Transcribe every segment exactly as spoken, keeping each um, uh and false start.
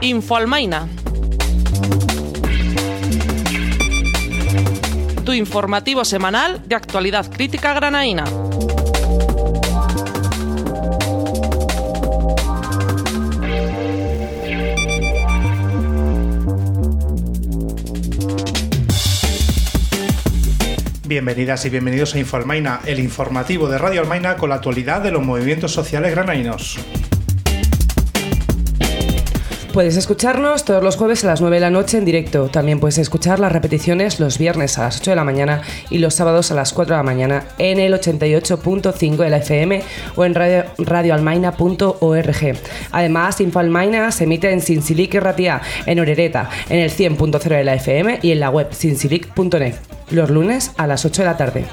Infoalmaina. Tu informativo semanal de actualidad crítica granaína. Bienvenidas y bienvenidos a Infoalmaina, el informativo de Radio Almaina con la actualidad de los movimientos sociales granaínos. Puedes escucharnos todos los jueves a las nueve de la noche en directo. También puedes escuchar las repeticiones los viernes a las ocho de la mañana y los sábados a las cuatro de la mañana en el ochenta y ocho punto cinco de la F M o en radio, radioalmaina punto org. Además, Infoalmaina se emite en Sinsilic y Ratia, en Orereta, en el cien punto cero de la F M y en la web sinsilic punto net, los lunes a las ocho de la tarde.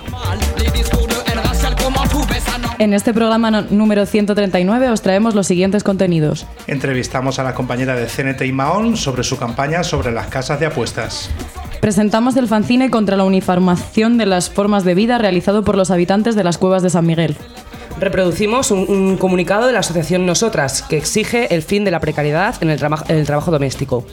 En este programa no, número ciento treinta y nueve os traemos los siguientes contenidos. Entrevistamos a la compañera de C N T y Mahón sobre su campaña sobre las casas de apuestas. Presentamos el fanzine contra la uniformación de las formas de vida realizado por los habitantes de las cuevas de San Miguel. Reproducimos un, un comunicado de la asociación Nosotras que exige el fin de la precariedad en el, traba- en el trabajo doméstico.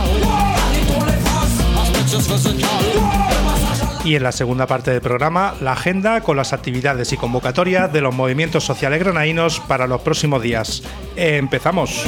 Y en la segunda parte del programa, la agenda con las actividades y convocatorias de los movimientos sociales granaínos para los próximos días. ¡Empezamos!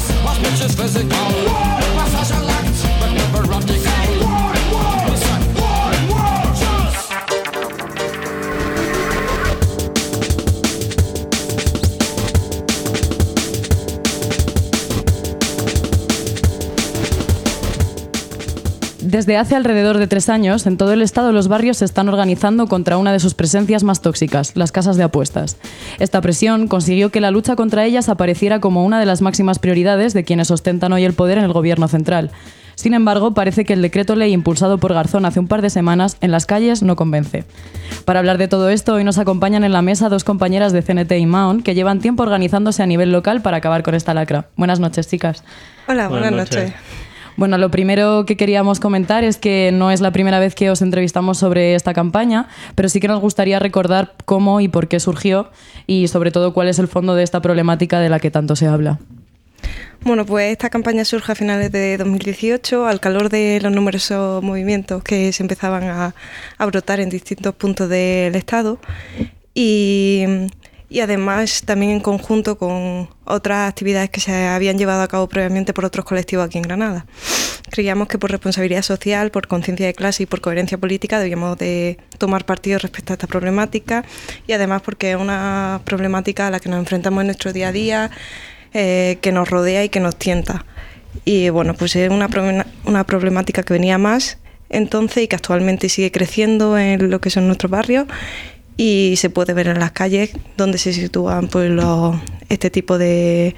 Desde hace alrededor de tres años, en todo el estado los barrios se están organizando contra una de sus presencias más tóxicas, las casas de apuestas. Esta presión consiguió que la lucha contra ellas apareciera como una de las máximas prioridades de quienes ostentan hoy el poder en el gobierno central. Sin embargo, parece que el decreto ley impulsado por Garzón hace un par de semanas en las calles no convence. Para hablar de todo esto, hoy nos acompañan en la mesa dos compañeras de C N T y Mahón que llevan tiempo organizándose a nivel local para acabar con esta lacra. Buenas noches, chicas. Hola, buenas, buenas noches. noches. Bueno, lo primero que queríamos comentar es que no es la primera vez que os entrevistamos sobre esta campaña, pero sí que nos gustaría recordar cómo y por qué surgió y sobre todo cuál es el fondo de esta problemática de la que tanto se habla. Bueno, pues esta campaña surge a finales de dos mil dieciocho al calor de los numerosos movimientos que se empezaban a, a brotar en distintos puntos del estado y... y además también en conjunto con otras actividades que se habían llevado a cabo previamente por otros colectivos aquí en Granada. Creíamos que por responsabilidad social, por conciencia de clase y por coherencia política debíamos de tomar partido respecto a esta problemática y además porque es una problemática a la que nos enfrentamos en nuestro día a día, eh, que nos rodea y que nos tienta. Y bueno, pues es una, una problemática que venía más entonces y que actualmente sigue creciendo en lo que son nuestros barrios. Y se puede ver en las calles donde se sitúan pues los, este tipo de,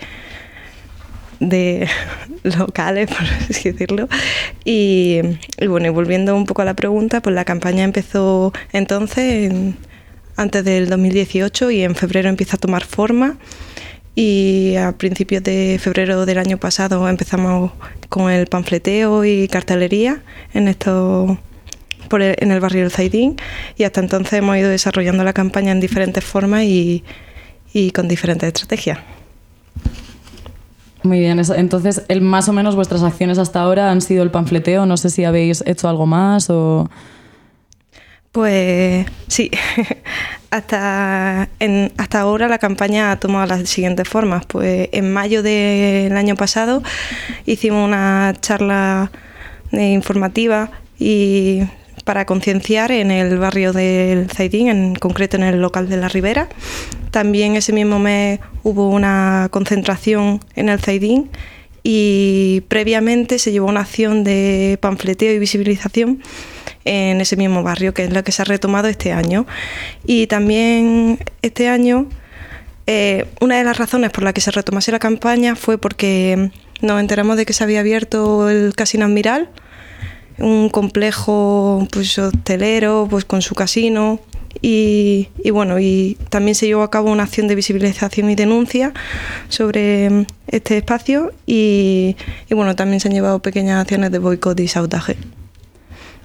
de locales, por así decirlo. Y, y bueno, y volviendo un poco a la pregunta, pues la campaña empezó entonces, en, antes del dos mil dieciocho, y en febrero empieza a tomar forma. Y a principios de febrero del año pasado empezamos con el panfleteo y cartelería en estos... Por el, en el barrio del Zaidín, y hasta entonces hemos ido desarrollando la campaña en diferentes formas y, y con diferentes estrategias. Muy bien, entonces el, más o menos vuestras acciones hasta ahora han sido el panfleteo, no sé si habéis hecho algo más o... Pues sí, hasta, en, hasta ahora la campaña ha tomado las siguientes formas. Pues en mayo del año pasado hicimos una charla eh, informativa y para concienciar en el barrio del Zaidín, en concreto en el local de la Ribera. También ese mismo mes hubo una concentración en el Zaidín y previamente se llevó una acción de panfleteo y visibilización en ese mismo barrio, que es la que se ha retomado este año. Y también este año, eh, una de las razones por la que se retomase la campaña fue porque nos enteramos de que se había abierto el Casino Admiral, un complejo pues hostelero pues con su casino y, y bueno y también se llevó a cabo una acción de visibilización y denuncia sobre este espacio y, y bueno también se han llevado pequeñas acciones de boicot y sabotaje.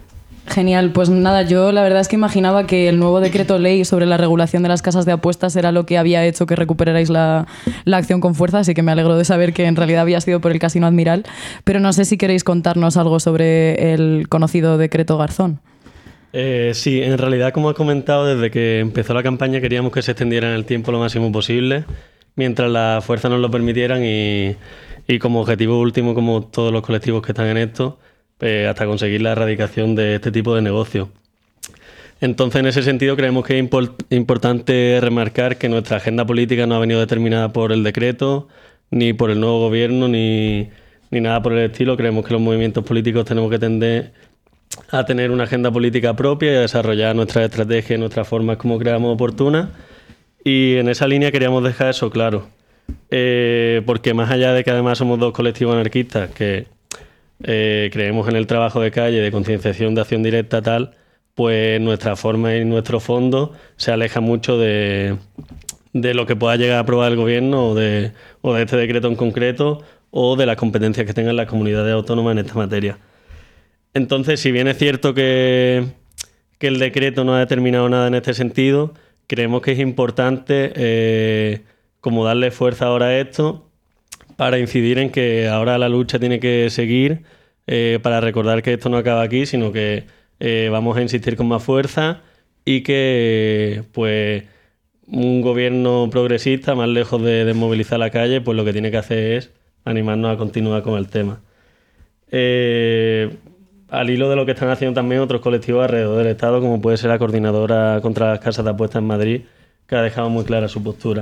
Genial, pues nada, yo la verdad es que imaginaba que el nuevo decreto ley sobre la regulación de las casas de apuestas era lo que había hecho que recuperarais la, la acción con fuerza, así que me alegro de saber que en realidad había sido por el Casino Admiral, pero no sé si queréis contarnos algo sobre el conocido decreto Garzón. Eh, sí, en realidad, como has comentado, desde que empezó la campaña queríamos que se extendiera en el tiempo lo máximo posible, mientras las fuerzas nos lo permitieran y, y como objetivo último, como todos los colectivos que están en esto, pues hasta conseguir la erradicación de este tipo de negocio. Entonces, en ese sentido, creemos que es import- importante remarcar que nuestra agenda política no ha venido determinada por el decreto, ni por el nuevo gobierno, ni, ni nada por el estilo. Creemos que los movimientos políticos tenemos que tender a tener una agenda política propia y a desarrollar nuestras estrategias, nuestras formas como creamos oportunas. Y en esa línea queríamos dejar eso claro. Eh, porque más allá de que además somos dos colectivos anarquistas que Eh, creemos en el trabajo de calle, de concienciación, de acción directa, tal, pues nuestra forma y nuestro fondo se aleja mucho de, de lo que pueda llegar a aprobar el gobierno o de, o de este decreto en concreto o de las competencias que tengan las comunidades autónomas en esta materia. Entonces, si bien es cierto que, que el decreto no ha determinado nada en este sentido, creemos que es importante eh, como darle fuerza ahora a esto para incidir en que ahora la lucha tiene que seguir, eh, para recordar que esto no acaba aquí, sino que eh, vamos a insistir con más fuerza y que pues un gobierno progresista, más lejos de desmovilizar la calle, pues lo que tiene que hacer es animarnos a continuar con el tema. Eh, al hilo de lo que están haciendo también otros colectivos alrededor del Estado, como puede ser la Coordinadora contra las Casas de Apuestas en Madrid, que ha dejado muy clara su postura.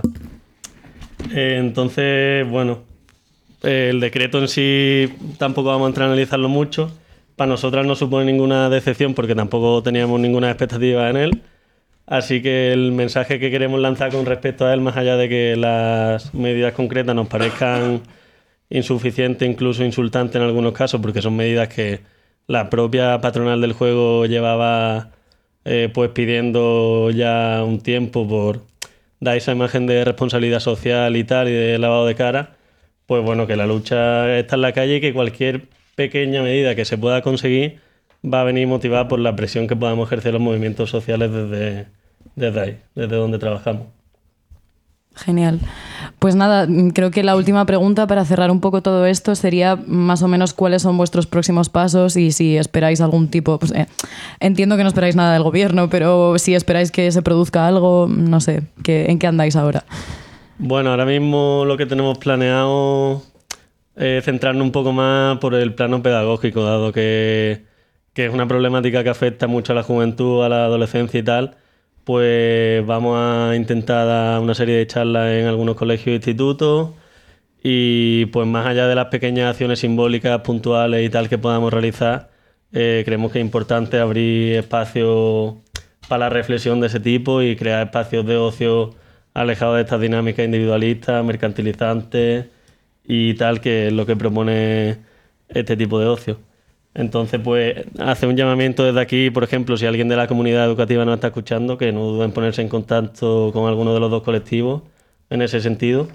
Eh, entonces, bueno... El decreto en sí tampoco vamos a entrar a analizarlo mucho. Para nosotras no supone ninguna decepción porque tampoco teníamos ninguna expectativa en él. Así que el mensaje que queremos lanzar con respecto a él, más allá de que las medidas concretas nos parezcan insuficientes, incluso insultantes en algunos casos, porque son medidas que la propia patronal del juego llevaba eh, pues pidiendo ya un tiempo por dar esa imagen de responsabilidad social y tal, y de lavado de cara. Pues bueno, que la lucha está en la calle y que cualquier pequeña medida que se pueda conseguir va a venir motivada por la presión que podamos ejercer los movimientos sociales desde, desde ahí, desde donde trabajamos. Genial. Pues nada, creo que la última pregunta para cerrar un poco todo esto sería más o menos cuáles son vuestros próximos pasos y si esperáis algún tipo... Pues, eh, entiendo que no esperáis nada del gobierno, pero si esperáis que se produzca algo, no sé, ¿qué, ¿en qué andáis ahora? Bueno, ahora mismo lo que tenemos planeado es centrarnos un poco más por el plano pedagógico, dado que, que es una problemática que afecta mucho a la juventud, a la adolescencia y tal, pues vamos a intentar dar una serie de charlas en algunos colegios e institutos y pues más allá de las pequeñas acciones simbólicas, puntuales y tal que podamos realizar, eh, creemos que es importante abrir espacios para la reflexión de ese tipo y crear espacios de ocio alejado de estas dinámicas individualistas, mercantilizantes y tal, que es lo que propone este tipo de ocio. Entonces, pues, hace un llamamiento desde aquí, por ejemplo, si alguien de la comunidad educativa nos está escuchando, que no duden en ponerse en contacto con alguno de los dos colectivos en ese sentido.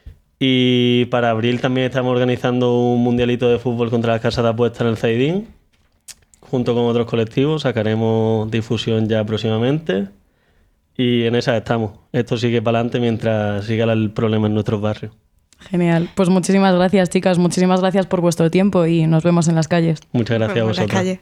Y para abril también estamos organizando un mundialito de fútbol contra las casas de apuestas en el Zaidín, junto con otros colectivos. Sacaremos difusión ya próximamente. Y en esa estamos. Esto sigue para adelante mientras siga el problema en nuestros barrios. Genial. Pues muchísimas gracias, chicas. Muchísimas gracias por vuestro tiempo y nos vemos en las calles. Muchas gracias a vosotros. En la calle.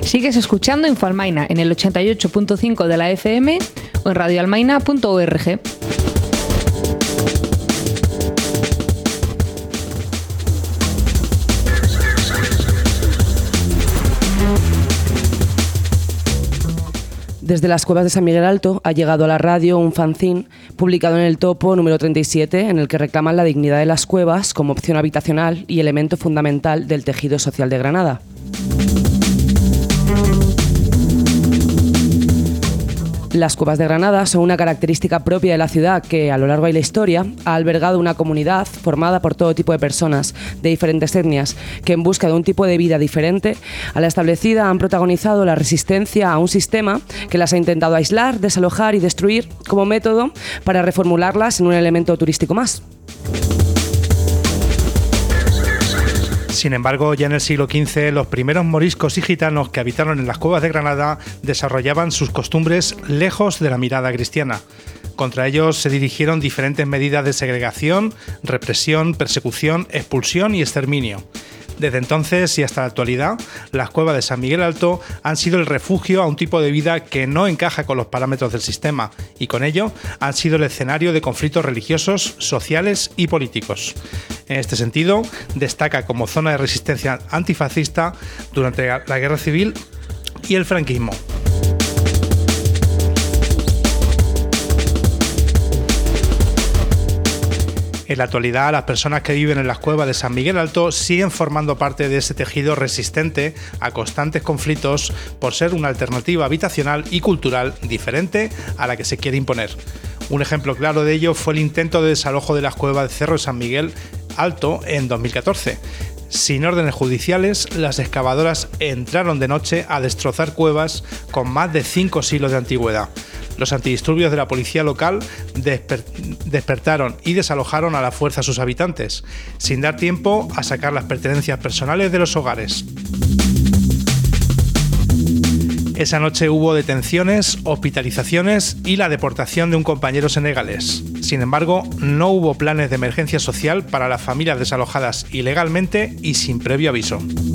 Sigues escuchando Infoalmaina en el ochenta y ocho punto cinco de la F M o en radioalmaina punto org. Desde las Cuevas de San Miguel Alto ha llegado a la radio un fanzine publicado en el Topo número treinta y siete en el que reclaman la dignidad de las cuevas como opción habitacional y elemento fundamental del tejido social de Granada. Las cuevas de Granada son una característica propia de la ciudad que, a lo largo de la historia, ha albergado una comunidad formada por todo tipo de personas de diferentes etnias que, en busca de un tipo de vida diferente a la establecida, han protagonizado la resistencia a un sistema que las ha intentado aislar, desalojar y destruir como método para reformularlas en un elemento turístico más. Sin embargo, ya en el siglo quince, los primeros moriscos y gitanos que habitaron en las cuevas de Granada desarrollaban sus costumbres lejos de la mirada cristiana. Contra ellos se dirigieron diferentes medidas de segregación, represión, persecución, expulsión y exterminio. Desde entonces y hasta la actualidad, las cuevas de San Miguel Alto han sido el refugio a un tipo de vida que no encaja con los parámetros del sistema y con ello han sido el escenario de conflictos religiosos, sociales y políticos. En este sentido, destaca como zona de resistencia antifascista durante la Guerra Civil y el franquismo. En la actualidad, las personas que viven en las cuevas de San Miguel Alto siguen formando parte de ese tejido resistente a constantes conflictos por ser una alternativa habitacional y cultural diferente a la que se quiere imponer. Un ejemplo claro de ello fue el intento de desalojo de las cuevas de Cerro de San Miguel Alto en dos mil catorce. Sin órdenes judiciales, las excavadoras entraron de noche a destrozar cuevas con más de cinco siglos de antigüedad. Los antidisturbios de la policía local desper- despertaron y desalojaron a la fuerza a sus habitantes, sin dar tiempo a sacar las pertenencias personales de los hogares. Esa noche hubo detenciones, hospitalizaciones y la deportación de un compañero senegalés. Sin embargo, no hubo planes de emergencia social para las familias desalojadas ilegalmente y sin previo aviso.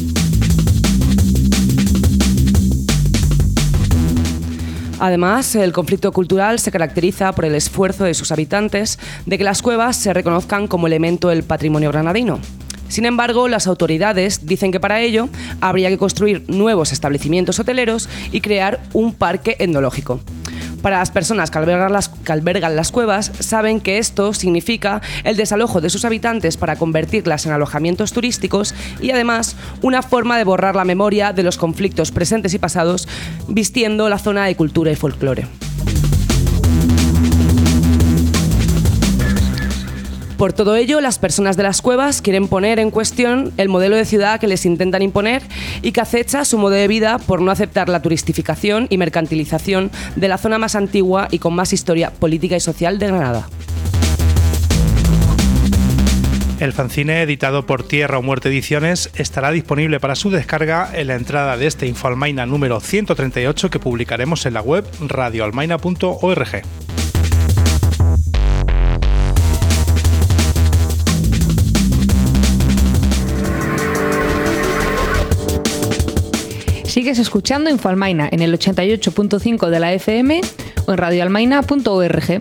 Además, el conflicto cultural se caracteriza por el esfuerzo de sus habitantes de que las cuevas se reconozcan como elemento del patrimonio granadino. Sin embargo, las autoridades dicen que para ello habría que construir nuevos establecimientos hoteleros y crear un parque etnológico. Para las personas que albergan las, que albergan las cuevas, saben que esto significa el desalojo de sus habitantes para convertirlas en alojamientos turísticos y además una forma de borrar la memoria de los conflictos presentes y pasados, vistiendo la zona de cultura y folclore. Por todo ello, las personas de las cuevas quieren poner en cuestión el modelo de ciudad que les intentan imponer y que acecha su modo de vida por no aceptar la turistificación y mercantilización de la zona más antigua y con más historia política y social de Granada. El fanzine, editado por Tierra o Muerte Ediciones, estará disponible para su descarga en la entrada de este Infoalmaina número ciento treinta y ocho que publicaremos en la web radioalmaina punto org. Sigues escuchando Infoalmaina en el ochenta y ocho punto cinco de la F M o en radioalmaina punto org.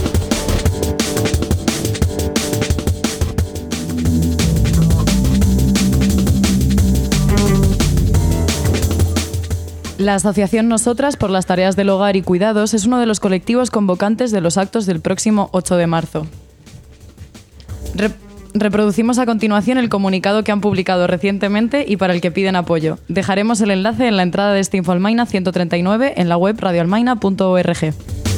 La Asociación Nosotras por las Tareas del Hogar y Cuidados es uno de los colectivos convocantes de los actos del próximo ocho de marzo. Rep- Reproducimos a continuación el comunicado que han publicado recientemente y para el que piden apoyo. Dejaremos el enlace en la entrada de este Infoalmaina ciento treinta y nueve en la web radioalmaina punto org.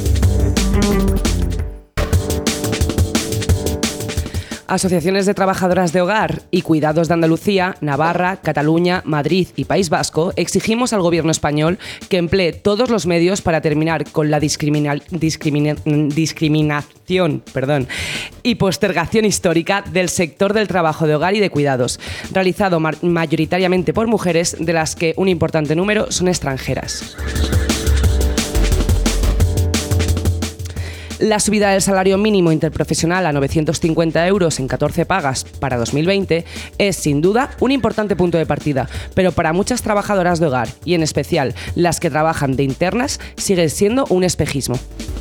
Asociaciones de trabajadoras de hogar y cuidados de Andalucía, Navarra, Cataluña, Madrid y País Vasco exigimos al Gobierno español que emplee todos los medios para terminar con la discrimina- discrimina- discriminación perdón, y postergación histórica del sector del trabajo de hogar y de cuidados, realizado ma- mayoritariamente por mujeres, de las que un importante número son extranjeras. La subida del salario mínimo interprofesional a novecientos cincuenta euros en catorce pagas para dos mil veinte es, sin duda, un importante punto de partida, pero para muchas trabajadoras de hogar, y en especial las que trabajan de internas, sigue siendo un espejismo.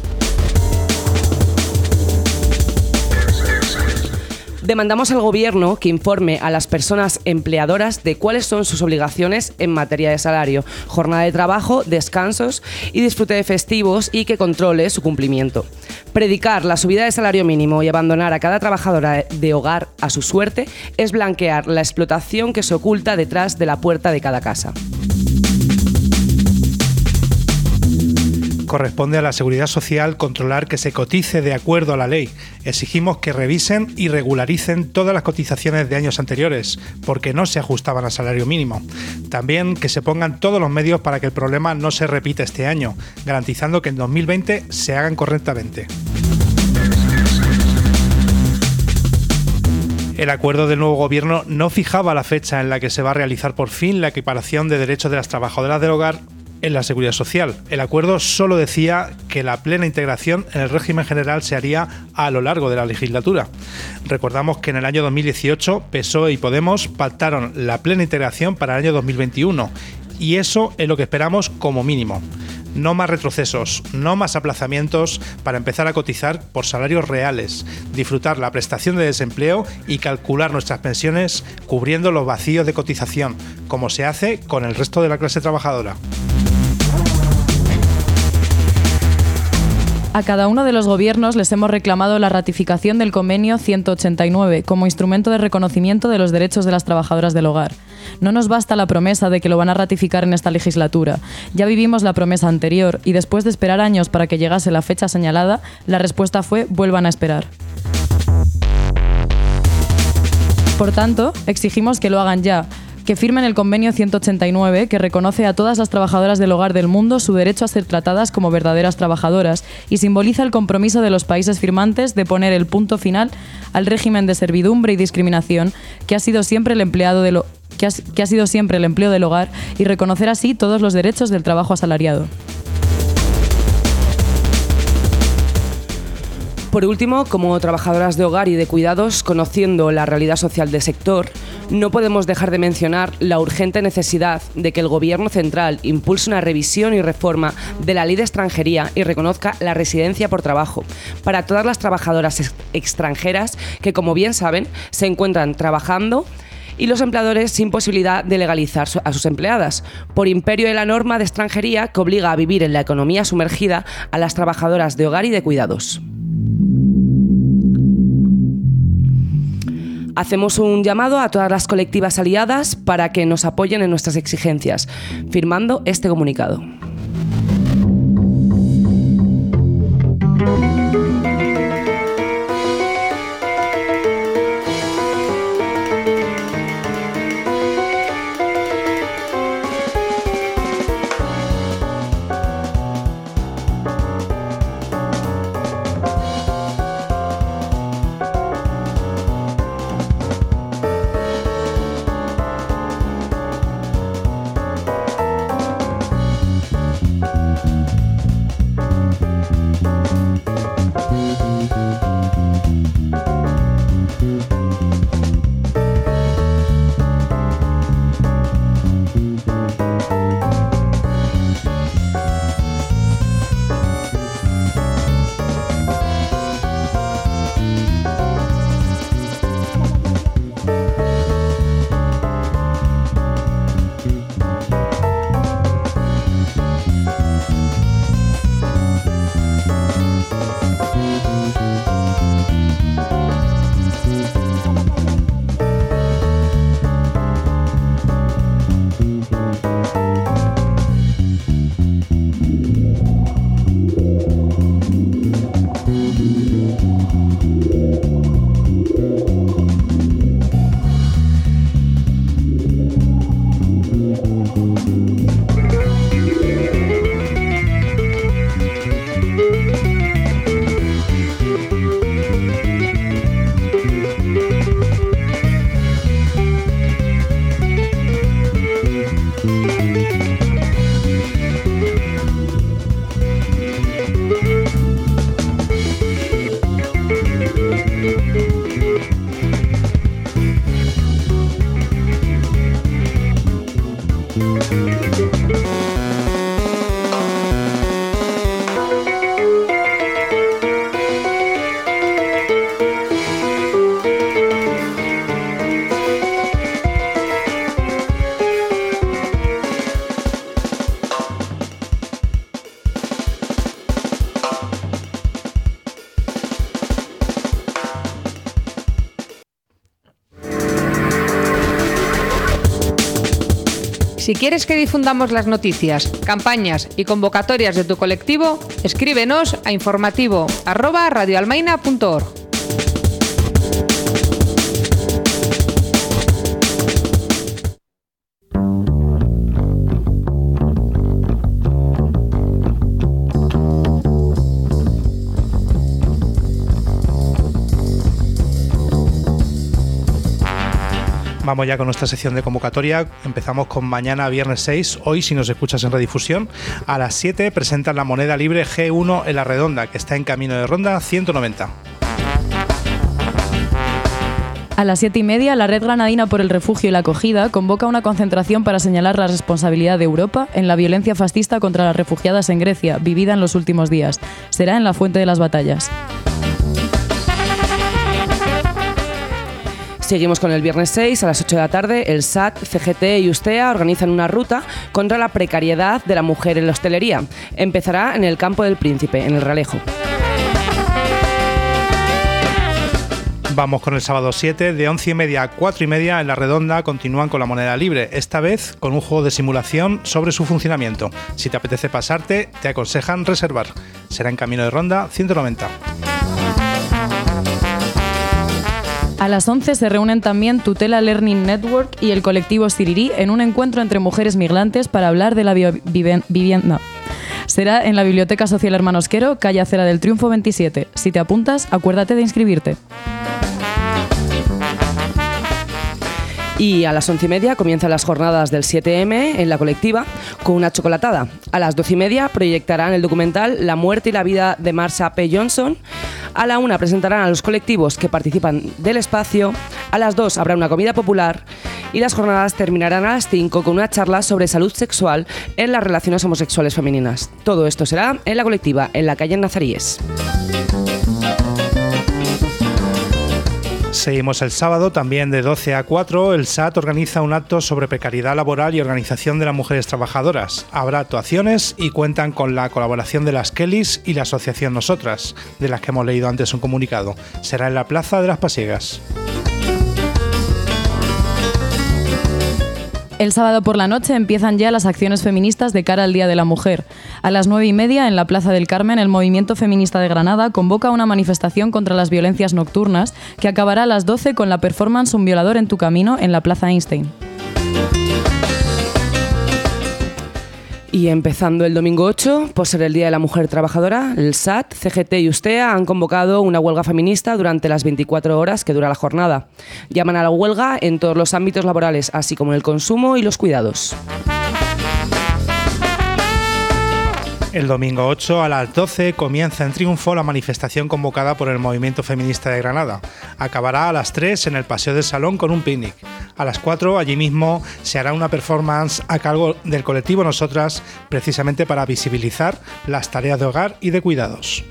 Demandamos al Gobierno que informe a las personas empleadoras de cuáles son sus obligaciones en materia de salario, jornada de trabajo, descansos y disfrute de festivos, y que controle su cumplimiento. Predicar la subida de salario mínimo y abandonar a cada trabajadora de hogar a su suerte es blanquear la explotación que se oculta detrás de la puerta de cada casa. Corresponde a la Seguridad Social controlar que se cotice de acuerdo a la ley. Exigimos que revisen y regularicen todas las cotizaciones de años anteriores, porque no se ajustaban al salario mínimo. También que se pongan todos los medios para que el problema no se repita este año, garantizando que en dos mil veinte se hagan correctamente. El acuerdo del nuevo Gobierno no fijaba la fecha en la que se va a realizar por fin la equiparación de derechos de las trabajadoras del hogar en la Seguridad Social. El acuerdo solo decía que la plena integración en el régimen general se haría a lo largo de la legislatura. Recordamos que en el año dos mil dieciocho P S O E y Podemos pactaron la plena integración para el año dos mil veintiuno, y eso es lo que esperamos como mínimo. No más retrocesos, no más aplazamientos para empezar a cotizar por salarios reales, disfrutar la prestación de desempleo y calcular nuestras pensiones cubriendo los vacíos de cotización, como se hace con el resto de la clase trabajadora. A cada uno de los gobiernos les hemos reclamado la ratificación del convenio ciento ochenta y nueve como instrumento de reconocimiento de los derechos de las trabajadoras del hogar. No nos basta la promesa de que lo van a ratificar en esta legislatura. Ya vivimos la promesa anterior y después de esperar años para que llegase la fecha señalada, la respuesta fue: vuelvan a esperar. Por tanto, exigimos que lo hagan ya, que firmen el convenio ciento ochenta y nueve, que reconoce a todas las trabajadoras del hogar del mundo su derecho a ser tratadas como verdaderas trabajadoras y simboliza el compromiso de los países firmantes de poner el punto final al régimen de servidumbre y discriminación que ha sido siempre el empleado de lo, que ha, que ha sido siempre el empleo del hogar, y reconocer así todos los derechos del trabajo asalariado. Por último, como trabajadoras de hogar y de cuidados, conociendo la realidad social del sector, no podemos dejar de mencionar la urgente necesidad de que el Gobierno central impulse una revisión y reforma de la Ley de Extranjería y reconozca la residencia por trabajo para todas las trabajadoras ex- extranjeras que, como bien saben, se encuentran trabajando, y los empleadores sin posibilidad de legalizar a sus empleadas, por imperio de la norma de extranjería que obliga a vivir en la economía sumergida a las trabajadoras de hogar y de cuidados. Hacemos un llamado a todas las colectivas aliadas para que nos apoyen en nuestras exigencias, firmando este comunicado. Si quieres que difundamos las noticias, campañas y convocatorias de tu colectivo, escríbenos a informativo arroba radioalmaina punto org. Vamos ya con nuestra sección de convocatoria. Empezamos con mañana, viernes seis. Hoy, si nos escuchas en redifusión, a las siete presentan la moneda libre G uno en La Redonda, que está en camino de ronda ciento noventa. A las siete y media, la Red Granadina por el Refugio y la Acogida convoca una concentración para señalar la responsabilidad de Europa en la violencia fascista contra las refugiadas en Grecia, vivida en los últimos días. Será en la Fuente de las Batallas. Seguimos con el viernes seis, a las ocho de la tarde, el S A T, C G T y Ustea organizan una ruta contra la precariedad de la mujer en la hostelería. Empezará en el Campo del Príncipe, en el Realejo. Vamos con el sábado siete, de once y media a cuatro y media en La Redonda continúan con la moneda libre, esta vez con un juego de simulación sobre su funcionamiento. Si te apetece pasarte, te aconsejan reservar. Será en camino de ronda ciento noventa. A las once se reúnen también Tutela Learning Network y el colectivo Sirirí en un encuentro entre mujeres migrantes para hablar de la vivienda. Será en la Biblioteca Social Hermanos Quero, calle Acera del Triunfo veintisiete. Si te apuntas, acuérdate de inscribirte. Y a las once y media comienzan las jornadas del siete eme en la colectiva con una chocolatada. A las doce y media proyectarán el documental La muerte y la vida de Marsha P. Johnson. A la una presentarán a los colectivos que participan del espacio. A las dos habrá una comida popular. Y las jornadas terminarán a las cinco con una charla sobre salud sexual en las relaciones homosexuales femeninas. Todo esto será en la colectiva, en la calle Nazaríes. Seguimos el sábado, también de doce a cuatro, el S A T organiza un acto sobre precariedad laboral y organización de las mujeres trabajadoras. Habrá actuaciones y cuentan con la colaboración de las Kellys y la asociación Nosotras, de las que hemos leído antes un comunicado. Será en la Plaza de las Pasiegas. El sábado por la noche empiezan ya las acciones feministas de cara al Día de la Mujer. A las nueve y media, en la Plaza del Carmen, el Movimiento Feminista de Granada convoca una manifestación contra las violencias nocturnas que acabará a las doce con la performance Un violador en tu camino en la Plaza Einstein. Y empezando el domingo ocho, por ser el Día de la Mujer Trabajadora, el S A T, C G T y Ustea han convocado una huelga feminista durante las veinticuatro horas que dura la jornada. Llaman a la huelga en todos los ámbitos laborales, así como en el consumo y los cuidados. El domingo ocho a las doce comienza en triunfo la manifestación convocada por el Movimiento Feminista de Granada. Acabará a las tres en el Paseo del Salón con un picnic. A las cuatro allí mismo se hará una performance a cargo del colectivo Nosotras, precisamente para visibilizar las tareas de hogar y de cuidados.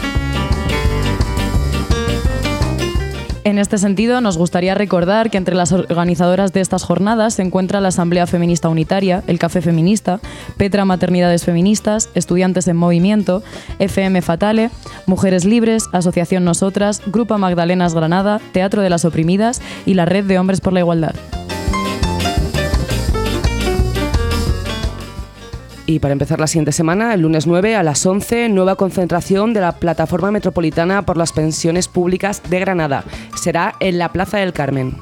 En este sentido, nos gustaría recordar que entre las organizadoras de estas jornadas se encuentra la Asamblea Feminista Unitaria, el Café Feminista, Petra Maternidades Feministas, Estudiantes en Movimiento, F M Fatale, Mujeres Libres, Asociación Nosotras, Grupo Magdalenas Granada, Teatro de las Oprimidas y la Red de Hombres por la Igualdad. Y para empezar la siguiente semana, el lunes nueve a las once, nueva concentración de la Plataforma Metropolitana por las Pensiones Públicas de Granada. Será en la Plaza del Carmen.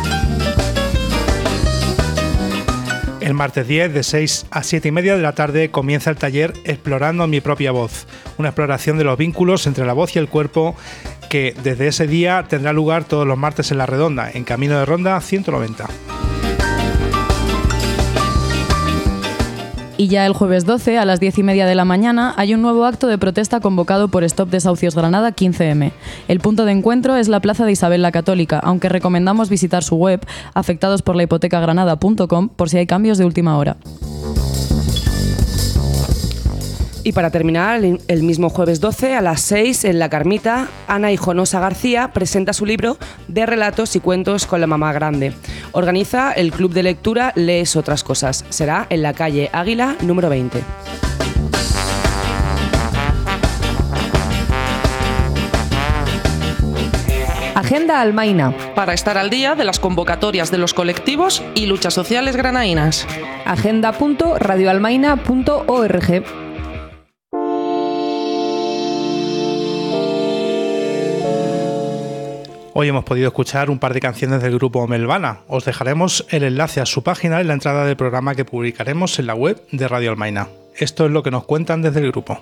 El martes diez, de seis a siete y media de la tarde, comienza el taller Explorando mi propia voz, una exploración de los vínculos entre la voz y el cuerpo que desde ese día tendrá lugar todos los martes en La Redonda, en camino de ronda ciento noventa. Y ya el jueves doce, a las diez y media de la mañana, hay un nuevo acto de protesta convocado por Stop Desahucios Granada quince eme. El punto de encuentro es la Plaza de Isabel la Católica, aunque recomendamos visitar su web, afectados por la hipoteca granada punto com, por si hay cambios de última hora. Y para terminar, el mismo jueves doce a las seis, en La Carmita, Ana Hijonosa García presenta su libro de relatos y cuentos con la mamá grande. Organiza el Club de Lectura Lees Otras Cosas. Será en la calle Águila, número veinte. Agenda Almaina. Para estar al día de las convocatorias de los colectivos y luchas sociales granadinas. agenda punto radioalmaina punto org. Hoy hemos podido escuchar un par de canciones del grupo Melvana. Os dejaremos el enlace a su página en la entrada del programa que publicaremos en la web de Radio Almaina. Esto es lo que nos cuentan desde el grupo.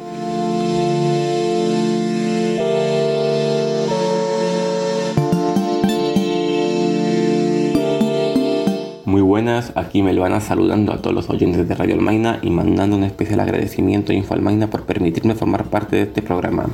Muy buenas, aquí Melvana saludando a todos los oyentes de Radio Almaina y mandando un especial agradecimiento a Info Almaina por permitirme formar parte de este programa.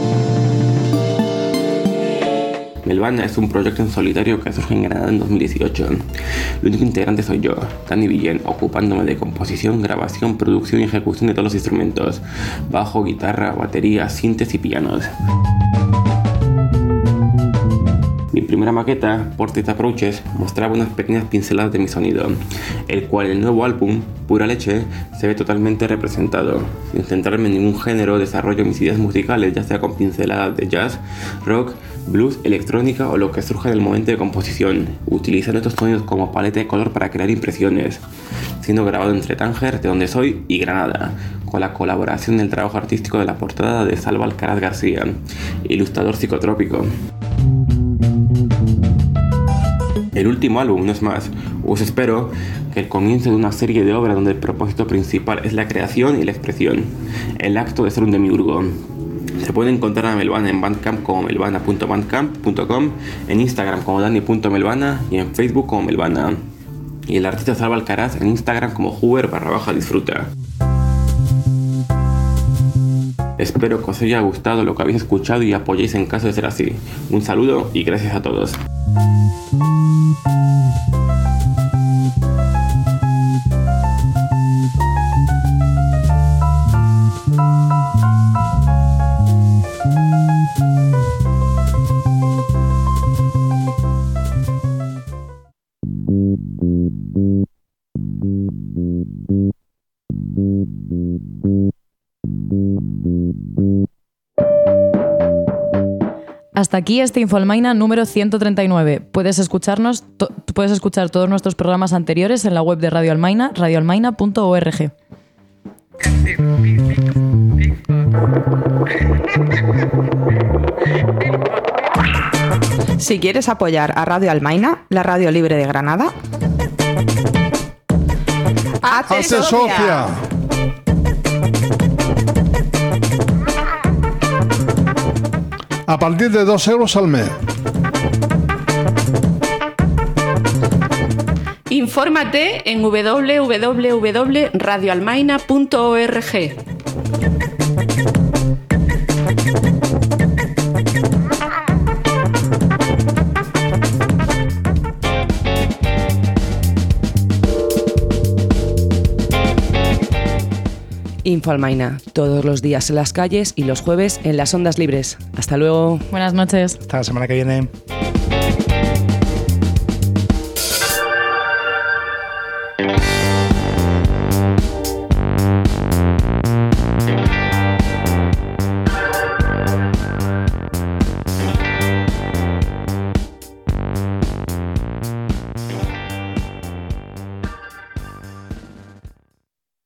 Melvana es un proyecto en solitario que surge en Granada en dos mil dieciocho. El único integrante soy yo, Dani Villén, ocupándome de composición, grabación, producción y ejecución de todos los instrumentos: bajo, guitarra, batería, sintes y pianos. Mi primera maqueta, Portrait Approaches, mostraba unas pequeñas pinceladas de mi sonido, el cual en el nuevo álbum, Pura Leche, se ve totalmente representado. Sin centrarme en ningún género, desarrollo mis ideas musicales, ya sea con pinceladas de jazz, rock, blues, electrónica o lo que surja en el momento de composición, utilizando estos sonidos como paleta de color para crear impresiones, siendo grabado entre Tánger, de donde soy, y Granada, con la colaboración del trabajo artístico de la portada de Salva Alcaraz García, ilustrador psicotrópico. El último álbum no es más, os espero que el comienzo de una serie de obras donde el propósito principal es la creación y la expresión, el acto de ser un demiurgo. Se puede encontrar a Melvana en Bandcamp como melvana punto bandcamp punto com, en Instagram como dani punto melvana y en Facebook como Melvana. Y el artista Salva Alcaraz en Instagram como Huber barra baja disfruta. Espero que os haya gustado lo que habéis escuchado y apoyéis en caso de ser así. Un saludo y gracias a todos. Hasta aquí este Info Almaina número ciento treinta y nueve. Puedes escucharnos, to- puedes escuchar todos nuestros programas anteriores en la web de Radio Almaina, radioalmaina punto org. Si quieres apoyar a Radio Almaina, la radio libre de Granada, ¡hazte ¡Hazte socia! A partir de dos euros al mes. Infórmate en doble u doble u doble punto radio almaina punto org. Info Almaina, todos los días en las calles y los jueves en las ondas libres. Hasta luego. Buenas noches. Hasta la semana que viene.